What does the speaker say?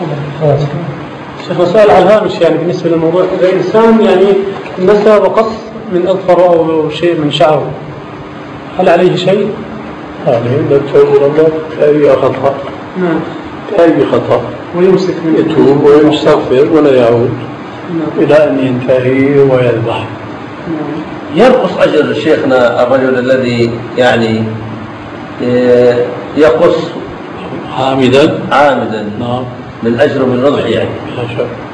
شيخ سؤال على الهامش يعني بالنسبة للموضوع، إذا إنسان يعني نسى وقص من أظفره أو شيء من شعره هل عليه شيء؟ يعني نتوب إلى الله كأي خطأ. نعم. كأي خطأ. ويمسك منه. يتوب ويستغفر ولا يعود. نعم. إلى أن ينتهي ويذبح. نعم. ينقص أجر شيخنا الرجل الذي يعني يقص عامدا. نعم. من أجر من الأضحية. لا شك.